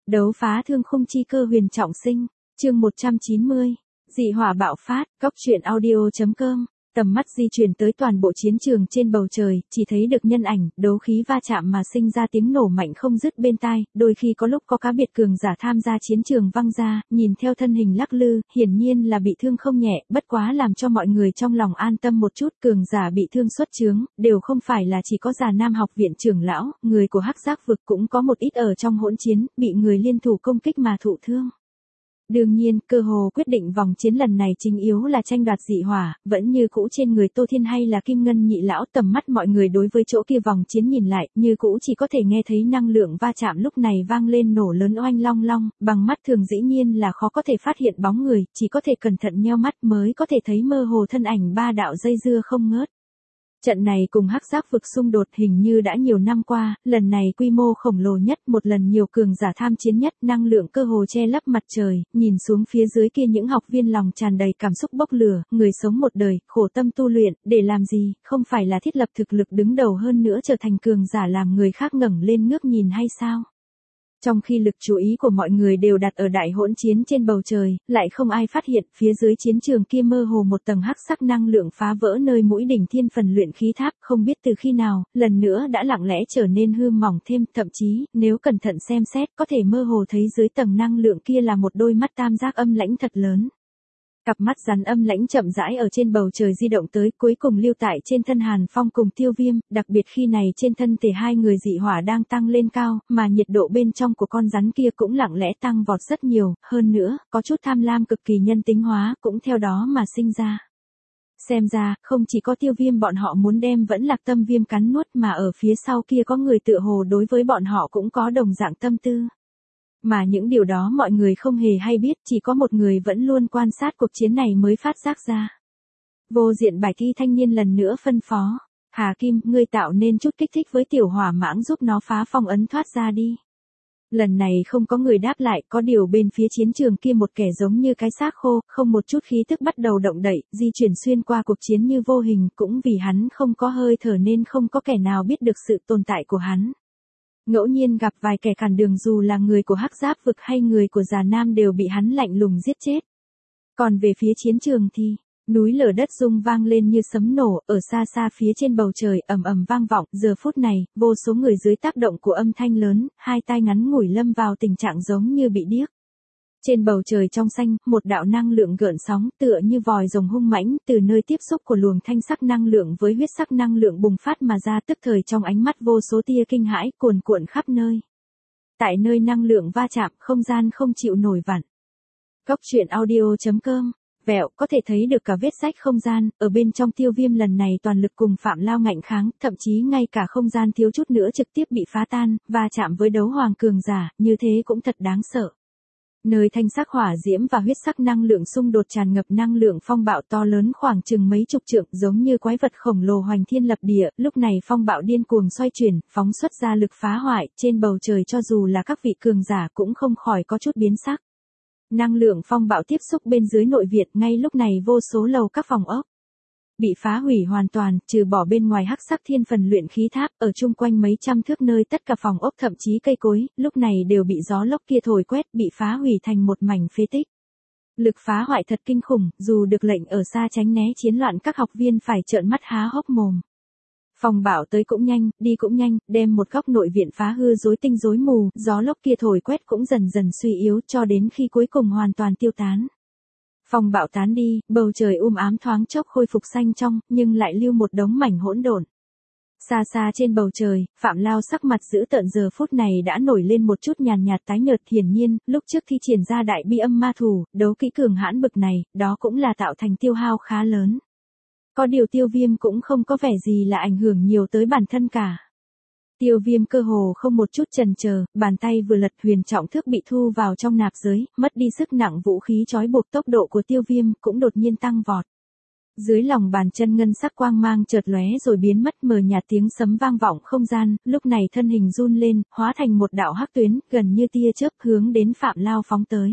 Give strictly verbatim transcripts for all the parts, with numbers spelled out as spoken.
Đấu phá thương khung chi cơ huyền trọng sinh, chương một trăm chín mươi, dị hỏa bạo phát, góc truyện audio.com. Tầm mắt di chuyển tới toàn bộ chiến trường trên bầu trời, chỉ thấy được nhân ảnh, đấu khí va chạm mà sinh ra tiếng nổ mạnh không dứt bên tai, đôi khi có lúc có cá biệt cường giả tham gia chiến trường văng ra, nhìn theo thân hình lắc lư, hiển nhiên là bị thương không nhẹ, bất quá làm cho mọi người trong lòng an tâm một chút, cường giả bị thương xuất chướng, đều không phải là chỉ có Già Nam học viện trưởng lão, người của Hắc Giác vực cũng có một ít ở trong hỗn chiến, bị người liên thủ công kích mà thụ thương. Đương nhiên, cơ hồ quyết định vòng chiến lần này chính yếu là tranh đoạt dị hỏa, vẫn như cũ trên người Tô Thiên hay là Kim Ngân nhị lão, tầm mắt mọi người đối với chỗ kia vòng chiến nhìn lại, như cũ chỉ có thể nghe thấy năng lượng va chạm lúc này vang lên nổ lớn oanh long long, bằng mắt thường dĩ nhiên là khó có thể phát hiện bóng người, chỉ có thể cẩn thận nheo mắt mới có thể thấy mơ hồ thân ảnh ba đạo dây dưa không ngớt. Trận này cùng Hắc Giác vực xung đột hình như đã nhiều năm qua, lần này quy mô khổng lồ nhất, một lần nhiều cường giả tham chiến nhất, năng lượng cơ hồ che lấp mặt trời, nhìn xuống phía dưới kia những học viên lòng tràn đầy cảm xúc bốc lửa, người sống một đời, khổ tâm tu luyện, để làm gì, không phải là thiết lập thực lực đứng đầu hơn nữa trở thành cường giả làm người khác ngẩng lên ngước nhìn hay sao? Trong khi lực chú ý của mọi người đều đặt ở đại hỗn chiến trên bầu trời, lại không ai phát hiện, phía dưới chiến trường kia mơ hồ một tầng hắc sắc năng lượng phá vỡ nơi mũi đỉnh thiên phần luyện khí tháp, không biết từ khi nào, lần nữa đã lặng lẽ trở nên hư mỏng thêm, thậm chí, nếu cẩn thận xem xét, có thể mơ hồ thấy dưới tầng năng lượng kia là một đôi mắt tam giác âm lãnh thật lớn. Cặp mắt rắn âm lãnh chậm rãi ở trên bầu trời di động tới, cuối cùng lưu tại trên thân Hàn Phong cùng Tiêu Viêm, đặc biệt khi này trên thân thể hai người dị hỏa đang tăng lên cao, mà nhiệt độ bên trong của con rắn kia cũng lặng lẽ tăng vọt rất nhiều, hơn nữa, có chút tham lam cực kỳ nhân tính hóa, cũng theo đó mà sinh ra. Xem ra, không chỉ có Tiêu Viêm bọn họ muốn đem Vẫn Lạc Tâm Viêm cắn nuốt mà ở phía sau kia có người tựa hồ đối với bọn họ cũng có đồng dạng tâm tư. Mà những điều đó mọi người không hề hay biết, chỉ có một người vẫn luôn quan sát cuộc chiến này mới phát giác ra. Vô diện bài thi thanh niên lần nữa phân phó, Hà Kim, ngươi tạo nên chút kích thích với tiểu hỏa mãng giúp nó phá phong ấn thoát ra đi. Lần này không có người đáp lại, có điều bên phía chiến trường kia một kẻ giống như cái xác khô, không một chút khí tức bắt đầu động đậy, di chuyển xuyên qua cuộc chiến như vô hình, cũng vì hắn không có hơi thở nên không có kẻ nào biết được sự tồn tại của hắn. Ngẫu nhiên gặp vài kẻ cản đường dù là người của Hắc Giác vực hay người của Già Nam đều bị hắn lạnh lùng giết chết. Còn về phía chiến trường thì, núi lở đất rung vang lên như sấm nổ, ở xa xa phía trên bầu trời ầm ầm vang vọng, giờ phút này, vô số người dưới tác động của âm thanh lớn, hai tai ngắn ngủi lâm vào tình trạng giống như bị điếc. Trên bầu trời trong xanh, một đạo năng lượng gợn sóng tựa như vòi rồng hung mãnh từ nơi tiếp xúc của luồng thanh sắc năng lượng với huyết sắc năng lượng bùng phát mà ra, tức thời trong ánh mắt vô số tia kinh hãi cuồn cuộn khắp nơi. Tại nơi năng lượng va chạm, không gian không chịu nổi vặn. Góc truyện audio.com, vẹo, có thể thấy được cả vết rách không gian, ở bên trong Tiêu Viêm lần này toàn lực cùng Phạm Lao ngạnh kháng, thậm chí ngay cả không gian thiếu chút nữa trực tiếp bị phá tan, va chạm với đấu hoàng cường giả, như thế cũng thật đáng sợ. Nơi thanh sắc hỏa diễm và huyết sắc năng lượng xung đột tràn ngập năng lượng phong bạo to lớn khoảng chừng mấy chục trượng, giống như quái vật khổng lồ hoành thiên lập địa, lúc này phong bạo điên cuồng xoay chuyển, phóng xuất ra lực phá hoại, trên bầu trời cho dù là các vị cường giả cũng không khỏi có chút biến sắc. Năng lượng phong bạo tiếp xúc bên dưới nội viện, ngay lúc này vô số lầu các phòng ốc bị phá hủy hoàn toàn, trừ bỏ bên ngoài hắc sắc thiên phần luyện khí tháp, ở chung quanh mấy trăm thước nơi tất cả phòng ốc thậm chí cây cối, lúc này đều bị gió lốc kia thổi quét, bị phá hủy thành một mảnh phế tích. Lực phá hoại thật kinh khủng, dù được lệnh ở xa tránh né chiến loạn các học viên phải trợn mắt há hốc mồm. Phong bạo tới cũng nhanh, đi cũng nhanh, đem một góc nội viện phá hư rối tinh rối mù, gió lốc kia thổi quét cũng dần dần suy yếu cho đến khi cuối cùng hoàn toàn tiêu tán. Phong bạo tán đi, bầu trời um ám thoáng chốc khôi phục xanh trong, nhưng lại lưu một đống mảnh hỗn độn. Xa xa trên bầu trời, Phạm Lao sắc mặt dữ tợn giờ phút này đã nổi lên một chút nhàn nhạt tái nhợt, hiển nhiên, lúc trước thi triển ra đại bi âm ma thủ, đấu kỹ cường hãn bực này, đó cũng là tạo thành tiêu hao khá lớn. Có điều Tiêu Viêm cũng không có vẻ gì là ảnh hưởng nhiều tới bản thân cả. Tiêu Viêm cơ hồ không một chút chần chờ, bàn tay vừa lật huyền trọng thước bị thu vào trong nạp giới, mất đi sức nặng vũ khí trói buộc, tốc độ của Tiêu Viêm cũng đột nhiên tăng vọt. Dưới lòng bàn chân ngân sắc quang mang chợt lóe rồi biến mất, mờ nhạt tiếng sấm vang vọng không gian, lúc này thân hình run lên, hóa thành một đạo hắc tuyến, gần như tia chớp hướng đến Phạm Lao phóng tới.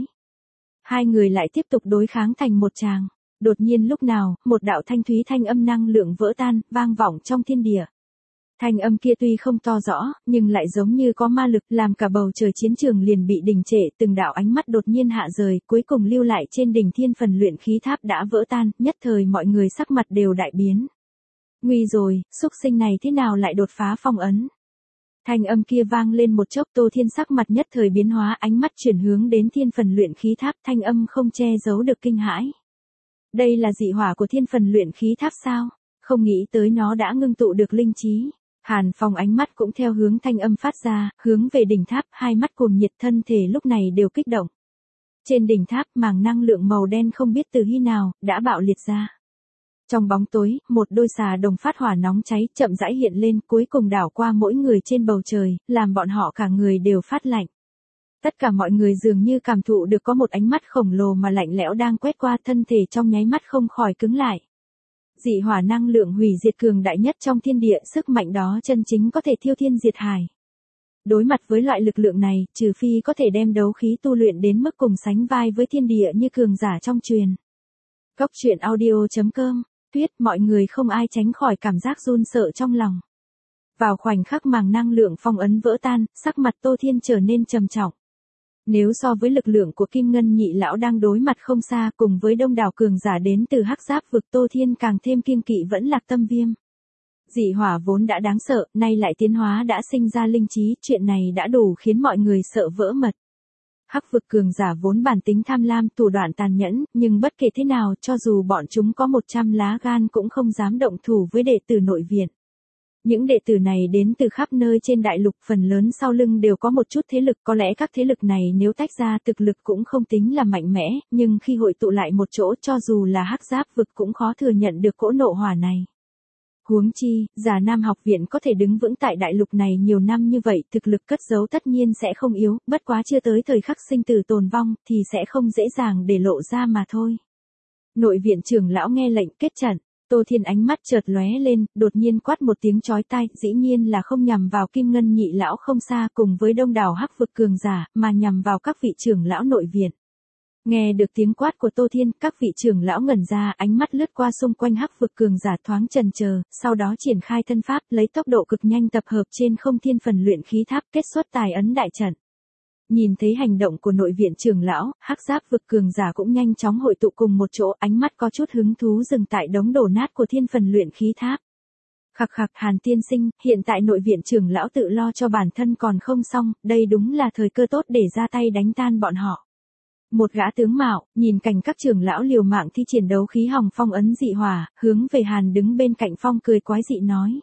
Hai người lại tiếp tục đối kháng thành một tràng. Đột nhiên lúc nào, một đạo thanh thúy thanh âm năng lượng vỡ tan, vang vọng trong thiên địa. Thanh âm kia tuy không to rõ, nhưng lại giống như có ma lực làm cả bầu trời chiến trường liền bị đình trệ, từng đạo ánh mắt đột nhiên hạ rời, cuối cùng lưu lại trên đỉnh thiên phần luyện khí tháp đã vỡ tan, nhất thời mọi người sắc mặt đều đại biến. Nguy rồi, xúc sinh này thế nào lại đột phá phong ấn? Thanh âm kia vang lên một chốc, Tô Thiên sắc mặt nhất thời biến hóa, ánh mắt chuyển hướng đến thiên phần luyện khí tháp, thanh âm không che giấu được kinh hãi. Đây là dị hỏa của thiên phần luyện khí tháp sao? Không nghĩ tới nó đã ngưng tụ được linh trí. Hàn Phong ánh mắt cũng theo hướng thanh âm phát ra, hướng về đỉnh tháp, hai mắt cuồng nhiệt, thân thể lúc này đều kích động. Trên đỉnh tháp, màng năng lượng màu đen không biết từ khi nào, đã bạo liệt ra. Trong bóng tối, một đôi xà đồng phát hỏa nóng cháy, chậm rãi hiện lên, cuối cùng đảo qua mỗi người trên bầu trời, làm bọn họ cả người đều phát lạnh. Tất cả mọi người dường như cảm thụ được có một ánh mắt khổng lồ mà lạnh lẽo đang quét qua, thân thể trong nháy mắt không khỏi cứng lại. Dị hỏa năng lượng hủy diệt cường đại nhất trong thiên địa, sức mạnh đó chân chính có thể thiêu thiên diệt hải. Đối mặt với loại lực lượng này, trừ phi có thể đem đấu khí tu luyện đến mức cùng sánh vai với thiên địa như cường giả trong truyền. Cốc truyện audio chấm com, tuyết, mọi người không ai tránh khỏi cảm giác run sợ trong lòng. Vào khoảnh khắc màng năng lượng phong ấn vỡ tan, sắc mặt Tô Thiên trở nên trầm trọng. Nếu so với lực lượng của Kim Ngân nhị lão đang đối mặt không xa, cùng với đông đảo cường giả đến từ Hắc Giáp vực, Tô Thiên càng thêm kiêng kỵ vẫn Lạc Tâm Viêm. Dị hỏa vốn đã đáng sợ, nay lại tiến hóa đã sinh ra linh trí, chuyện này đã đủ khiến mọi người sợ vỡ mật. Hắc vực cường giả vốn bản tính tham lam, thủ đoạn tàn nhẫn, nhưng bất kể thế nào, cho dù bọn chúng có một trăm lá gan cũng không dám động thủ với đệ tử nội viện. Những đệ tử này đến từ khắp nơi trên đại lục, phần lớn sau lưng đều có một chút thế lực, có lẽ các thế lực này nếu tách ra thực lực cũng không tính là mạnh mẽ, nhưng khi hội tụ lại một chỗ, cho dù là Hắc Giáp vực cũng khó thừa nhận được cỗ nộ hỏa này. Huống chi, Già Nam học viện có thể đứng vững tại đại lục này nhiều năm như vậy, thực lực cất giấu tất nhiên sẽ không yếu, bất quá chưa tới thời khắc sinh tử tồn vong, thì sẽ không dễ dàng để lộ ra mà thôi. Nội viện trưởng lão nghe lệnh kết trận. Tô Thiên ánh mắt chợt lóe lên, đột nhiên quát một tiếng chói tai, dĩ nhiên là không nhằm vào Kim Ngân nhị lão không xa cùng với đông đảo Hắc vực cường giả, mà nhằm vào các vị trưởng lão nội viện. Nghe được tiếng quát của Tô Thiên, các vị trưởng lão ngẩn ra, ánh mắt lướt qua xung quanh Hắc vực cường giả thoáng chần chờ, sau đó triển khai thân pháp, lấy tốc độ cực nhanh tập hợp trên không thiên phần luyện khí tháp, kết xuất tài ấn đại trận. Nhìn thấy hành động của nội viện trưởng lão, Hắc Giáp vực cường giả cũng nhanh chóng hội tụ cùng một chỗ, ánh mắt có chút hứng thú dừng tại đống đổ nát của thiên phần luyện khí tháp. Khặc khặc, Hàn tiên sinh, hiện tại nội viện trưởng lão tự lo cho bản thân còn không xong, đây đúng là thời cơ tốt để ra tay đánh tan bọn họ. Một gã tướng mạo, nhìn cảnh các trưởng lão liều mạng thi triển đấu khí hòng phong ấn dị hỏa, hướng về Hàn đứng bên cạnh phong cười quái dị nói.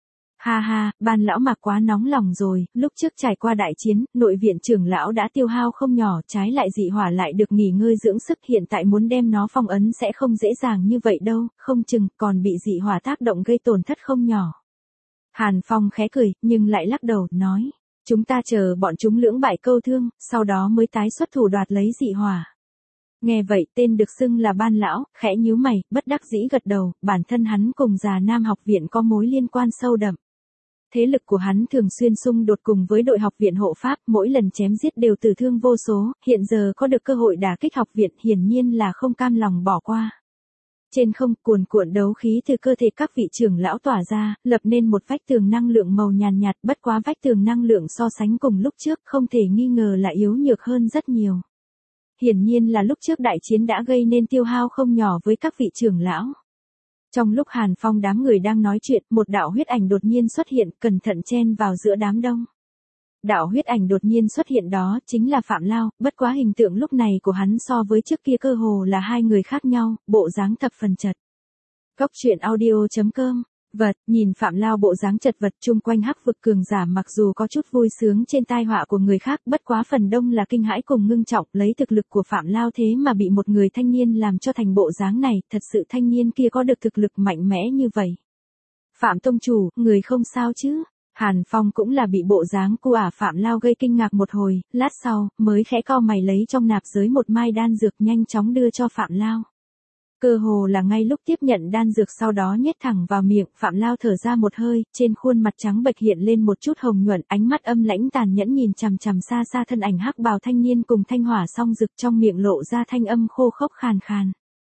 Ha ha, ban lão Mạc quá nóng lòng rồi, lúc trước trải qua đại chiến, nội viện trưởng lão đã tiêu hao không nhỏ, trái lại dị hỏa lại được nghỉ ngơi dưỡng sức, hiện tại muốn đem nó phong ấn sẽ không dễ dàng như vậy đâu, không chừng còn bị dị hỏa tác động gây tổn thất không nhỏ. Hàn Phong khẽ cười, nhưng lại lắc đầu, nói, chúng ta chờ bọn chúng lưỡng bại câu thương, sau đó mới tái xuất thủ đoạt lấy dị hỏa. Nghe vậy, tên được xưng là ban lão, khẽ nhíu mày, bất đắc dĩ gật đầu, bản thân hắn cùng Già Nam học viện có mối liên quan sâu đậm. Thế lực của hắn thường xuyên xung đột cùng với đội học viện hộ pháp, mỗi lần chém giết đều tử thương vô số, hiện giờ có được cơ hội đả kích học viện, hiển nhiên là không cam lòng bỏ qua. Trên không, cuồn cuộn đấu khí từ cơ thể các vị trưởng lão tỏa ra, lập nên một vách tường năng lượng màu nhàn nhạt, bất quá vách tường năng lượng so sánh cùng lúc trước không thể nghi ngờ là yếu nhược hơn rất nhiều. Hiển nhiên là lúc trước đại chiến đã gây nên tiêu hao không nhỏ với các vị trưởng lão. Trong lúc Hàn Phong đám người đang nói chuyện, một đạo huyết ảnh đột nhiên xuất hiện, cẩn thận chen vào giữa đám đông. Đạo huyết ảnh đột nhiên xuất hiện đó, chính là Phạm Lao, bất quá hình tượng lúc này của hắn so với trước kia cơ hồ là hai người khác nhau, bộ dáng thập phần chật. Cốc truyện audio chấm com, vật, nhìn Phạm Lao bộ dáng chật vật chung quanh Hắc vực cường giả mặc dù có chút vui sướng trên tai họa của người khác, bất quá phần đông là kinh hãi cùng ngưng trọng, lấy thực lực của Phạm Lao thế mà bị một người thanh niên làm cho thành bộ dáng này, thật sự thanh niên kia có được thực lực mạnh mẽ như vậy. Phạm tông chủ, người không sao chứ? Hàn Phong cũng là bị bộ dáng cu ả Phạm Lao gây kinh ngạc một hồi, lát sau, mới khẽ cau mày lấy trong nạp giới một mai đan dược nhanh chóng đưa cho Phạm Lao. Cơ hồ là ngay lúc tiếp nhận đan dược sau đó nhét thẳng vào miệng, Phạm Lao thở ra một hơi, trên khuôn mặt trắng bệch hiện lên một chút hồng nhuận, ánh mắt âm lãnh tàn nhẫn nhìn chằm chằm xa xa thân ảnh hắc bào thanh niên cùng thanh hỏa song rực, trong miệng lộ ra thanh âm khô khốc khàn khàn.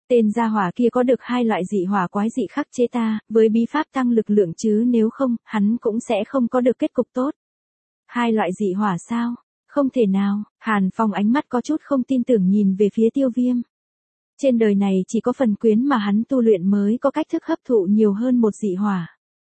Tên gia hỏa kia có được hai loại dị hỏa quái dị khắc chế ta, với bí pháp tăng lực lượng chứ nếu không, hắn cũng sẽ không có được kết cục tốt. Hai loại dị hỏa sao? Không thể nào, Hàn Phong ánh mắt có chút không tin tưởng nhìn về phía Tiêu Viêm. Trên đời này chỉ có phần quyến mà hắn tu luyện mới có cách thức hấp thụ nhiều hơn một dị hỏa.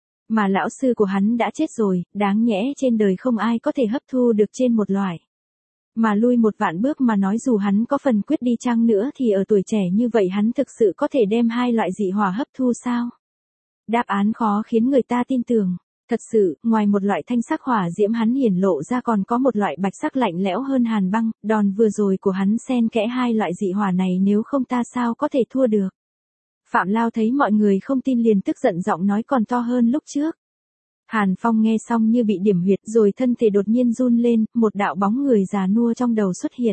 Mà lão sư của hắn đã chết rồi, đáng nhẽ trên đời không ai có thể hấp thu được trên một loại. Mà lui một vạn bước mà nói dù hắn có phần quyết đi chăng nữa thì ở tuổi trẻ như vậy hắn thực sự có thể đem hai loại dị hỏa hấp thu sao? Đáp án khó khiến người ta tin tưởng. Thật sự, ngoài một loại thanh sắc hỏa diễm hắn hiển lộ ra còn có một loại bạch sắc lạnh lẽo hơn hàn băng, đòn vừa rồi của hắn xen kẽ hai loại dị hỏa này nếu không ta sao có thể thua được. Phạm Lao thấy mọi người không tin liền tức giận giọng nói còn to hơn lúc trước. Hàn Phong nghe xong như bị điểm huyệt rồi thân thể đột nhiên run lên, một đạo bóng người già nua trong đầu xuất hiện.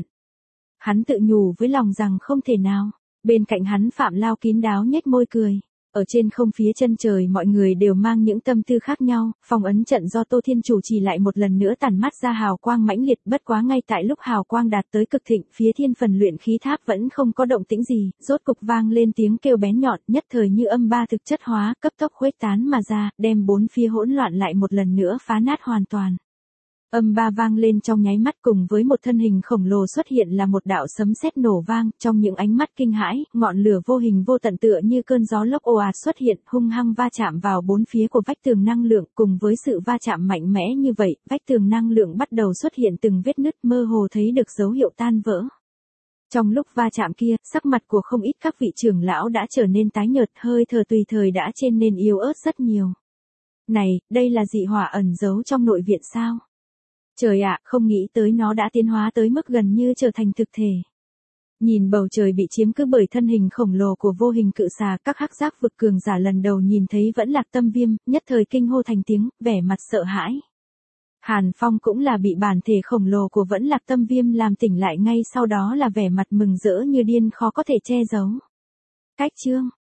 Hắn tự nhủ với lòng rằng không thể nào, bên cạnh hắn Phạm Lao kín đáo nhếch môi cười. Ở trên không phía chân trời mọi người đều mang những tâm tư khác nhau, phong ấn trận do Tô Thiên chủ trì lại một lần nữa tản mắt ra hào quang mãnh liệt bất quá ngay tại lúc hào quang đạt tới cực thịnh phía thiên phần luyện khí tháp vẫn không có động tĩnh gì, rốt cục vang lên tiếng kêu bén nhọn nhất thời như âm ba thực chất hóa cấp tốc khuếch tán mà ra, đem bốn phía hỗn loạn lại một lần nữa phá nát hoàn toàn. Âm ba vang lên trong nháy mắt cùng với một thân hình khổng lồ xuất hiện là một đạo sấm sét nổ vang, trong những ánh mắt kinh hãi, ngọn lửa vô hình vô tận tựa như cơn gió lốc ồ ạt xuất hiện, hung hăng va chạm vào bốn phía của vách tường năng lượng, cùng với sự va chạm mạnh mẽ như vậy, vách tường năng lượng bắt đầu xuất hiện từng vết nứt mơ hồ thấy được dấu hiệu tan vỡ. Trong lúc va chạm kia, sắc mặt của không ít các vị trưởng lão đã trở nên tái nhợt, hơi thở tùy thời đã trên nên yếu ớt rất nhiều. Này, đây là dị hỏa ẩn giấu trong nội viện sao? Trời ạ, không nghĩ tới nó đã tiến hóa tới mức gần như trở thành thực thể. Nhìn bầu trời bị chiếm cứ bởi thân hình khổng lồ của vô hình cự xà, các hắc giác vực cường giả lần đầu nhìn thấy vẫn Lạc Tâm Viêm, nhất thời kinh hô thành tiếng, vẻ mặt sợ hãi. Hàn Phong cũng là bị bản thể khổng lồ của vẫn Lạc Tâm Viêm làm tỉnh lại ngay sau đó là vẻ mặt mừng rỡ như điên khó có thể che giấu. Cách chương